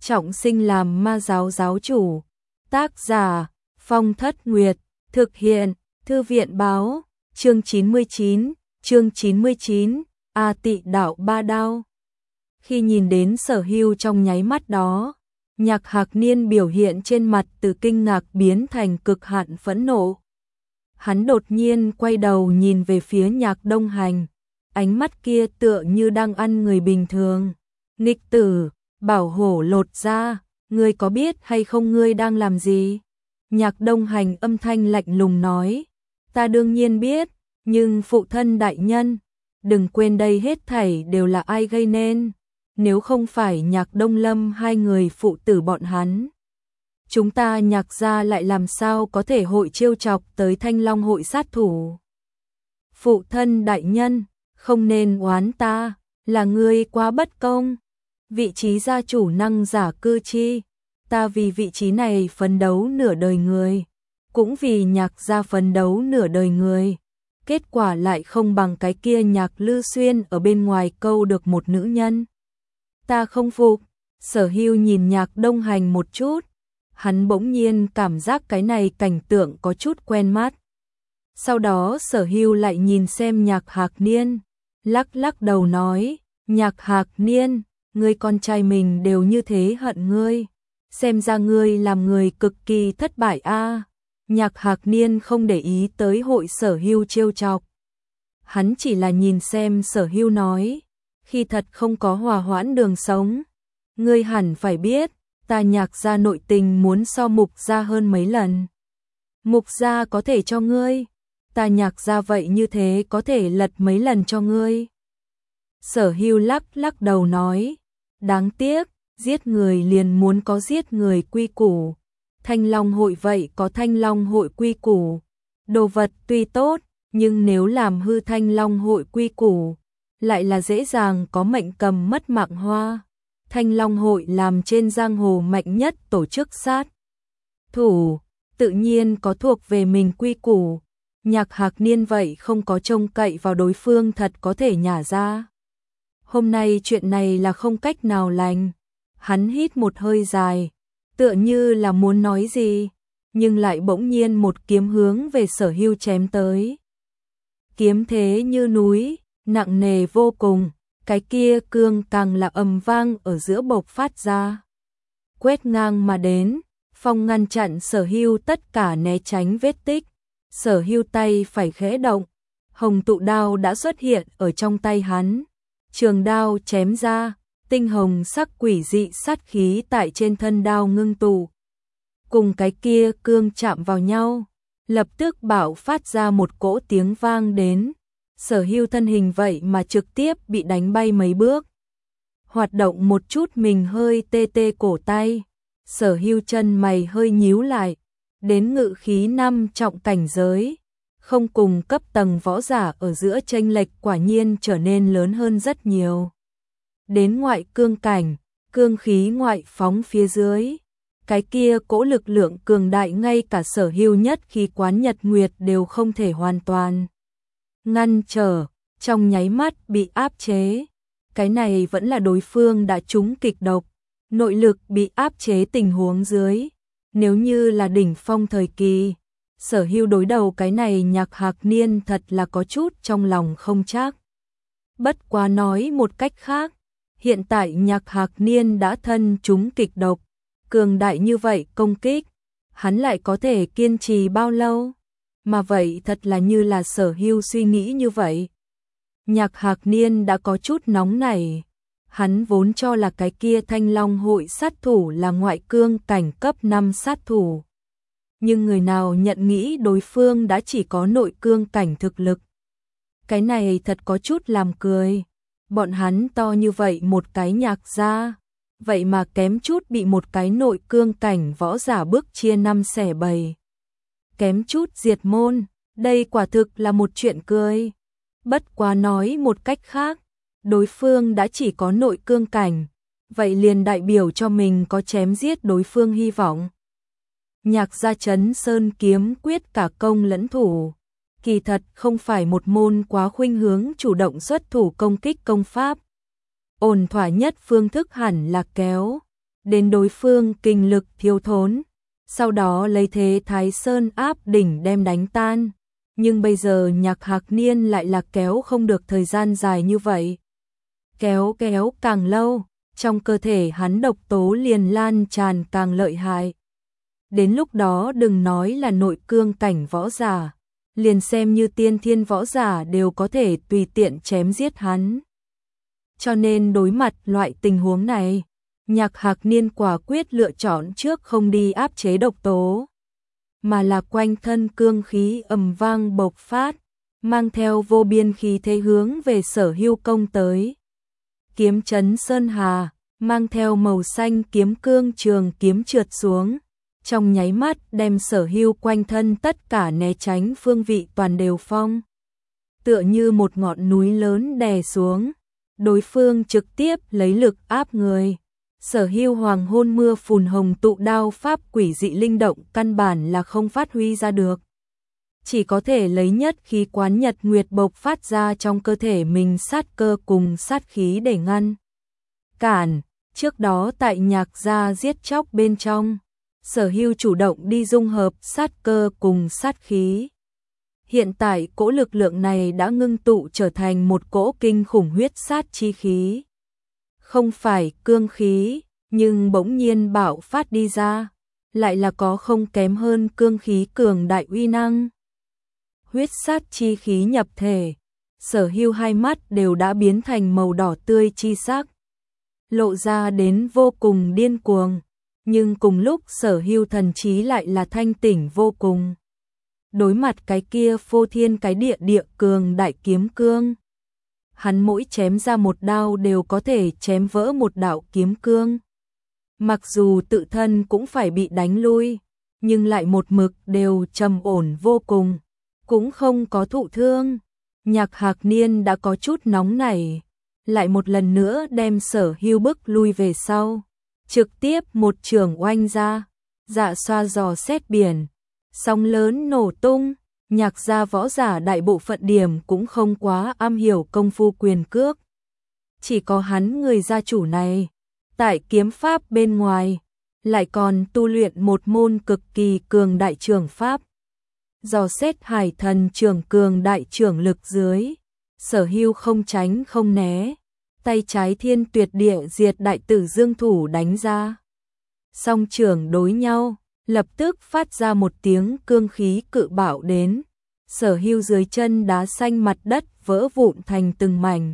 trọng sinh làm ma giáo giáo chủ. Tác giả Phong Thất Nguyệt. Thực hiện Thư viện Báo. Chương 99. A Tị Đạo Ba Đao. Khi nhìn đến Sở Hưu trong nháy mắt đó, Nhạc Hạc Niên biểu hiện trên mặt từ kinh ngạc biến thành cực hạn phẫn nộ. Hắn đột nhiên quay đầu nhìn về phía Nhạc Đông Hành, ánh mắt kia tựa như đang ăn người bình thường. Nghịch tử, bảo hổ lột ra, ngươi có biết hay không ngươi đang làm gì? Nhạc Đông Hành âm thanh lạnh lùng nói, ta đương nhiên biết, nhưng phụ thân đại nhân, đừng quên đây hết thảy đều là ai gây nên, nếu không phải Nhạc Đông Lâm hai người phụ tử bọn hắn. Chúng ta Nhạc gia lại làm sao có thể hội trêu chọc tới Thanh Long hội sát thủ. Phụ thân đại nhân, không nên oán ta, là ngươi quá bất công. Vị trí gia chủ năng giả cư chi, ta vì vị trí này phấn đấu nửa đời người, cũng vì Nhạc gia phấn đấu nửa đời người. Kết quả lại không bằng cái kia Nhạc Lư Xuyên ở bên ngoài câu được một nữ nhân. Ta không phục. Sở Hưu nhìn Nhạc Đông Hành một chút, hắn bỗng nhiên cảm giác cái này cảnh tượng có chút quen mắt. Sau đó Sở Hưu lại nhìn xem Nhạc Hạc Niên, lắc đầu nói, Nhạc Hạc Niên, ngươi con trai mình đều như thế hận ngươi, xem ra ngươi làm người cực kỳ thất bại a. Nhạc Hạc Niên không để ý tới hội Sở Hưu trêu chọc. Hắn chỉ là nhìn xem Sở Hưu nói, khi thật không có hòa hoãn đường sống. Ngươi hẳn phải biết, ta Nhạc gia nội tình muốn so Mục gia hơn mấy lần. Mục gia có thể cho ngươi, ta Nhạc gia vậy như thế có thể lật mấy lần cho ngươi. Sở Hưu lắc đầu nói, đáng tiếc, giết người liền muốn có giết người quy củ. Thanh Long hội vậy có Thanh Long hội quy củ. Đồ vật tuy tốt, nhưng nếu làm hư Thanh Long hội quy củ, lại là dễ dàng có mệnh cầm mất mạng hoa. Thanh Long hội làm trên giang hồ mạnh nhất tổ chức sát thủ, tự nhiên có thuộc về mình quy củ. Nhạc Hạc Niên vậy không có trông cậy vào đối phương thật có thể nhả ra. Hôm nay chuyện này là không cách nào lành. Hắn hít một hơi dài, tựa như là muốn nói gì, nhưng lại bỗng nhiên một kiếm hướng về Sở Hưu chém tới. Kiếm thế như núi, nặng nề vô cùng, cái kia cương càng là ầm vang ở giữa bộc phát ra. Quét ngang mà đến, phong ngăn chặn Sở Hưu tất cả né tránh vết tích. Sở Hưu tay phải khẽ động, hồng tụ đao đã xuất hiện ở trong tay hắn. Trường đao chém ra, tinh hồng sắc quỷ dị sát khí tại trên thân đao ngưng tụ. Cùng cái kia cương chạm vào nhau, lập tức bạo phát ra một cỗ tiếng vang đến. Sở Hưu thân hình vậy mà trực tiếp bị đánh bay mấy bước. Hoạt động một chút mình hơi tê tê cổ tay. Sở Hưu chân mày hơi nhíu lại. Đến ngự khí 5 trọng cảnh giới, không cùng cấp tầng võ giả ở giữa chênh lệch quả nhiên trở nên lớn hơn rất nhiều. Đến ngoại cương cảnh, cương khí ngoại phóng phía dưới, cái kia cỗ lực lượng cường đại ngay cả Sở Hưu nhất khi quán nhật nguyệt đều không thể hoàn toàn ngăn trở, trong nháy mắt bị áp chế. Cái này vẫn là đối phương đã trúng kịch độc, nội lực bị áp chế tình huống dưới. Nếu như là đỉnh phong thời kỳ, Sở Hưu đối đầu cái này Nhạc Hạc Niên thật là có chút trong lòng không chắc. Bất quá nói một cách khác, hiện tại Nhạc Hạc Niên đã thân trúng kịch độc, cường đại như vậy công kích, hắn lại có thể kiên trì bao lâu? Mà vậy thật là như là Sở Hưu suy nghĩ như vậy. Nhạc Hạc Niên đã có chút nóng nảy. Hắn vốn cho là cái kia Thanh Long hội sát thủ là ngoại cương cảnh cấp 5 sát thủ. Nhưng người nào nhận nghĩ đối phương đã chỉ có nội cương cảnh thực lực. Cái này thật có chút làm cười. Bọn hắn to như vậy một cái Nhạc gia, vậy mà kém chút bị một cái nội cương cảnh võ giả bước chia 5 xẻ 7. Kém chút diệt môn, đây quả thực là một chuyện cười. Bất quá nói một cách khác, đối phương đã chỉ có nội cương cảnh, vậy liền đại biểu cho mình có chém giết đối phương hy vọng. Nhạc gia Trấn Sơn kiếm quyết cả công lẫn thủ, kỳ thật không phải một môn quá khuynh hướng chủ động xuất thủ công kích công pháp. Ổn thỏa nhất phương thức hẳn là kéo đến đối phương kinh lực thiếu thốn, sau đó lấy thế Thái Sơn áp đỉnh đem đánh tan. Nhưng bây giờ Nhạc Hạc Niên lại là kéo không được thời gian dài như vậy. Kéo càng lâu, trong cơ thể hắn độc tố liền lan tràn càng lợi hại. Đến lúc đó đừng nói là nội cương cảnh võ giả, liền xem như tiên thiên võ giả đều có thể tùy tiện chém giết hắn. Cho nên đối mặt loại tình huống này, Nhạc Hạc Niên quả quyết lựa chọn trước không đi áp chế độc tố, mà là quanh thân cương khí ầm vang bộc phát, mang theo vô biên khí thế hướng về Sở Hưu công tới. Kiếm chấn sơn hà, mang theo màu xanh kiếm cương trường kiếm trượt xuống, trong nháy mắt đem Sở Hưu quanh thân tất cả né tránh phương vị toàn đều phong. Tựa như một ngọn núi lớn đè xuống, đối phương trực tiếp lấy lực áp người. Sở Hưu hoàng hôn mưa phùn hồng tụ đao pháp quỷ dị linh động căn bản là không phát huy ra được. Chỉ có thể lấy nhất khí quán nhật nguyệt bộc phát ra trong cơ thể mình sát cơ cùng sát khí để ngăn cản. Trước đó tại Nhạc gia giết chóc bên trong, Sở Hưu chủ động đi dung hợp sát cơ cùng sát khí. Hiện tại cỗ lực lượng này đã ngưng tụ trở thành một cỗ kinh khủng huyết sát chi khí. Không phải cương khí, nhưng bỗng nhiên bạo phát đi ra, lại là có không kém hơn cương khí cường đại uy năng. Huyết sát chi khí nhập thể, Sở Hưu hai mắt đều đã biến thành màu đỏ tươi chi sắc, lộ ra đến vô cùng điên cuồng, nhưng cùng lúc Sở Hưu thần trí lại là thanh tỉnh vô cùng. Đối mặt cái kia phô thiên cái địa cường đại kiếm cương, hắn mỗi chém ra một đao đều có thể chém vỡ một đạo kiếm cương. Mặc dù tự thân cũng phải bị đánh lui, nhưng lại một mực đều trầm ổn vô cùng, cũng không có thụ thương. Nhạc Hạc Niên đã có chút nóng nảy, lại một lần nữa đem Sở Hưu bức lui về sau, trực tiếp một chưởng oanh ra, dạ xoa dò xét biển, sóng lớn nổ tung. Nhạc gia võ giả đại bộ phận điểm cũng không quá am hiểu công phu quyền cước. Chỉ có hắn người gia chủ này, tại kiếm pháp bên ngoài, lại còn tu luyện một môn cực kỳ cường đại trường pháp. Dò xét hải thần trường cường đại trưởng lực dưới, Sở Hưu không tránh không né, tay trái thiên tuyệt địa diệt đại tử dương thủ đánh ra. Song trưởng đối nhau, lập tức phát ra một tiếng cương khí cự bạo đến. Sở Hưu dưới chân đá xanh mặt đất vỡ vụn thành từng mảnh.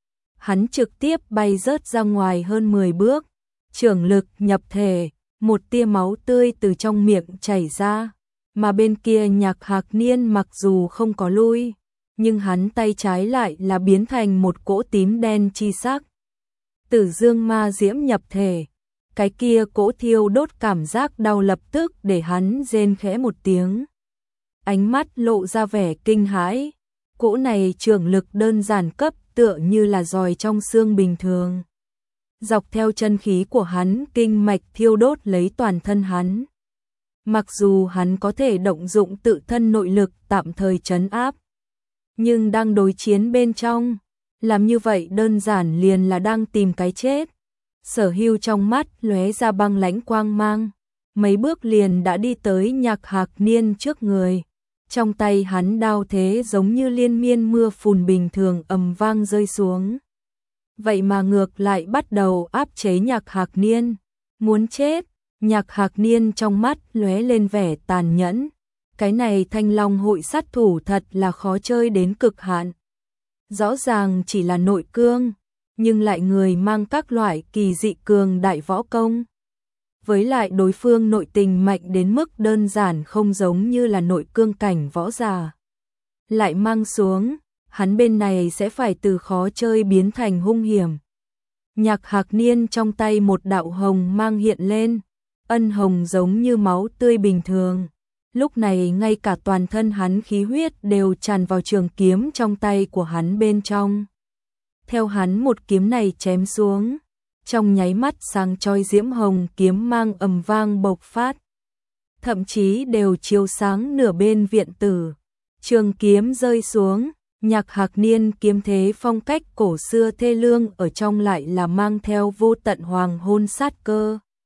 Hắn trực tiếp bay rớt ra ngoài hơn 10 bước, trưởng lực nhập thể, một tia máu tươi từ trong miệng chảy ra, mà bên kia Nhạc Hạc Niên mặc dù không có lui, nhưng hắn tay trái lại là biến thành một cỗ tím đen chi sắc. Tử dương ma diễm nhập thể, cái kia cỗ thiêu đốt cảm giác đau lập tức để hắn rên khẽ một tiếng. Ánh mắt lộ ra vẻ kinh hãi, cỗ này trường lực đơn giản cấp tựa như là giòi trong xương bình thường. Dọc theo chân khí của hắn kinh mạch thiêu đốt lấy toàn thân hắn. Mặc dù hắn có thể động dụng tự thân nội lực tạm thời trấn áp, nhưng đang đối chiến bên trong, làm như vậy đơn giản liền là đang tìm cái chết. Sở Hưu trong mắt lóe ra băng lãnh quang mang, mấy bước liền đã đi tới Nhạc Hạc Niên trước người. Trong tay hắn đao thế giống như liên miên mưa phùn bình thường ầm vang rơi xuống. Vậy mà ngược lại bắt đầu áp chế Nhạc Hạc Niên. Muốn chết, Nhạc Hạc Niên trong mắt lóe lên vẻ tàn nhẫn. Cái này Thanh Long hội sát thủ thật là khó chơi đến cực hạn. Rõ ràng chỉ là nội cương, nhưng lại người mang các loại kỳ dị cường đại võ công. Với lại đối phương nội tình mạnh đến mức đơn giản không giống như là nội cương cảnh võ giả. Lại mang xuống, hắn bên này sẽ phải từ khó chơi biến thành hung hiểm. Nhạc Hạc Niên trong tay một đạo hồng mang hiện lên, ân hồng giống như máu tươi bình thường. Lúc này ngay cả toàn thân hắn khí huyết đều tràn vào trường kiếm trong tay của hắn bên trong. Theo hắn một kiếm này chém xuống, trong nháy mắt sáng chói diễm hồng kiếm mang ầm vang bộc phát, thậm chí đều chiếu sáng nửa bên viện tử. Trường kiếm rơi xuống, Nhạc Hạc Niên kiếm thế phong cách cổ xưa thê lương ở trong lại là mang theo vô tận hoàng hôn sát cơ.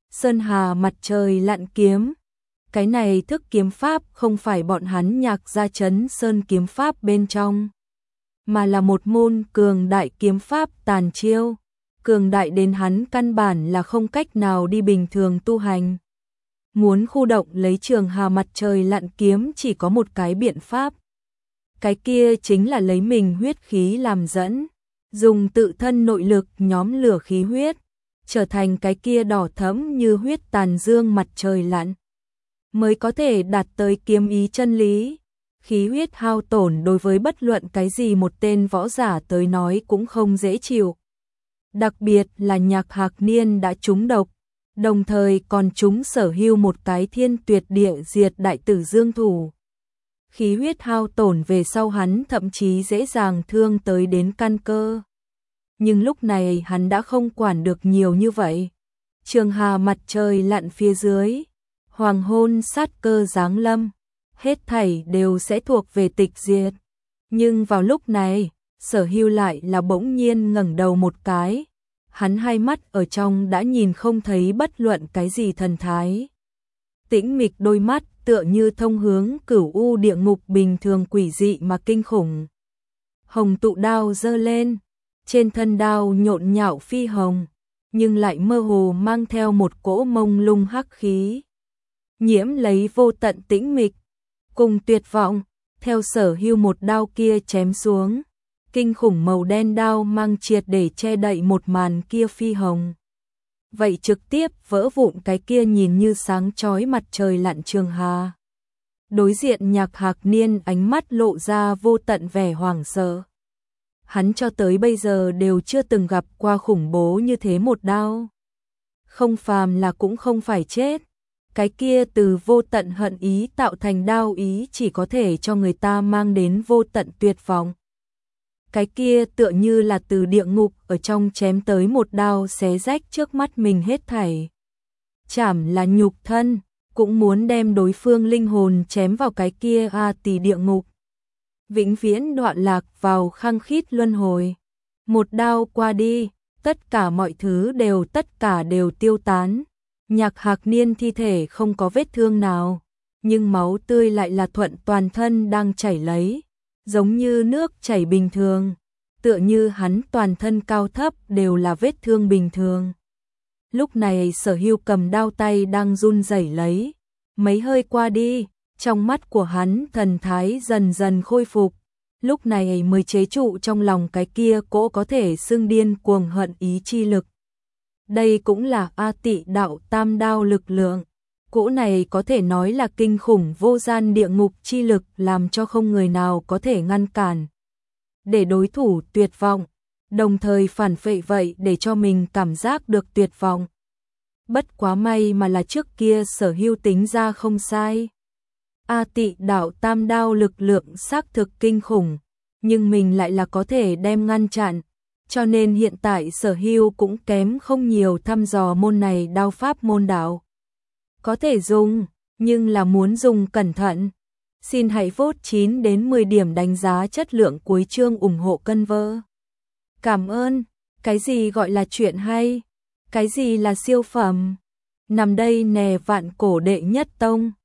Sơn Hà mặt trời lặn kiếm. Cái này thức kiếm pháp không phải bọn hắn Nhạc gia trấn sơn kiếm pháp bên trong, mà là một môn cường đại kiếm pháp tàn chiêu, cường đại đến hắn căn bản là không cách nào đi bình thường tu hành. Muốn khu động lấy Trường Hà mặt trời lặn kiếm chỉ có một cái biện pháp. Cái kia chính là lấy mình huyết khí làm dẫn, dùng tự thân nội lực nhóm lửa khí huyết, trở thành cái kia đỏ thẫm như huyết tàn dương mặt trời lặn, mới có thể đạt tới kiếm ý chân lý. Khí huyết hao tổn đối với bất luận cái gì một tên võ giả tới nói cũng không dễ chịu. Đặc biệt là Nhạc Hạc Niên đã trúng độc, đồng thời còn trúng Sở Hưu một cái thiên tuyệt địa diệt đại tử dương thủ. Khí huyết hao tổn về sau hắn thậm chí dễ dàng thương tới đến căn cơ. Nhưng lúc này hắn đã không quản được nhiều như vậy. Trường Hà mặt trời lặn phía dưới, hoàng hôn sát cơ giáng lâm, hết thảy đều sẽ thuộc về tịch diệt. Nhưng vào lúc này, Sở Hưu lại là bỗng nhiên ngẩng đầu một cái, hắn hai mắt ở trong đã nhìn không thấy bất luận cái gì thần thái. Tĩnh mịch đôi mắt tựa như thông hướng cửu u địa ngục bình thường quỷ dị mà kinh khủng. Hồng tụ đao giơ lên, trên thân đao nhộn nhạo phi hồng, nhưng lại mơ hồ mang theo một cỗ mông lung hắc khí, nhiễm lấy vô tận tĩnh mịch cùng tuyệt vọng. Theo Sở Hưu một đao kia chém xuống, kinh khủng màu đen đao mang triệt để che đậy một màn kia phi hồng. Vậy trực tiếp vỡ vụn cái kia nhìn như sáng chói mặt trời lặn Trường Hà. Đối diện Nhạc Hạc Niên ánh mắt lộ ra vô tận vẻ hoảng sợ. Hắn cho tới bây giờ đều chưa từng gặp qua khủng bố như thế một đao. Không phàm là cũng không phải chết. Cái kia từ vô tận hận ý tạo thành đao ý chỉ có thể cho người ta mang đến vô tận tuyệt vọng. Cái kia tựa như là từ địa ngục ở trong chém tới một đao xé rách trước mắt mình hết thảy. Chảm là nhục thân, cũng muốn đem đối phương linh hồn chém vào cái kia tỷ địa ngục. Vĩnh viễn đoạn lạc vào khăng khít luân hồi. Một đao qua đi, tất cả mọi thứ tất cả đều tiêu tán. Nhạc Hạc Niên thi thể không có vết thương nào, nhưng máu tươi lại là thuận toàn thân đang chảy lấy, giống như nước chảy bình thường, tựa như hắn toàn thân cao thấp đều là vết thương bình thường. Lúc này Sở Hưu cầm đao tay đang run rẩy lấy, mấy hơi qua đi, trong mắt của hắn thần thái dần dần khôi phục, lúc này mới chế trụ trong lòng cái kia cỗ có thể xưng điên cuồng hận ý chi lực. Đây cũng là A Tị đạo tam đao lực lượng, cỗ này có thể nói là kinh khủng vô gian địa ngục chi lực làm cho không người nào có thể ngăn cản. Để đối thủ tuyệt vọng, đồng thời phản phệ vậy để cho mình cảm giác được tuyệt vọng. Bất quá may mà là trước kia Sở Hưu tính ra không sai. A Tị đạo tam đao lực lượng xác thực kinh khủng, nhưng mình lại là có thể đem ngăn chặn. Cho nên hiện tại Sở Hưu cũng kém không nhiều thăm dò môn này đao pháp môn đạo. Có thể dùng, nhưng là muốn dùng cẩn thận. Xin hãy vote 9 đến 10 điểm đánh giá chất lượng cuối chương ủng hộ cân vơ. Cảm ơn. Cái gì gọi là chuyện hay? Cái gì là siêu phẩm? Nằm đây nè Vạn Cổ đệ nhất tông.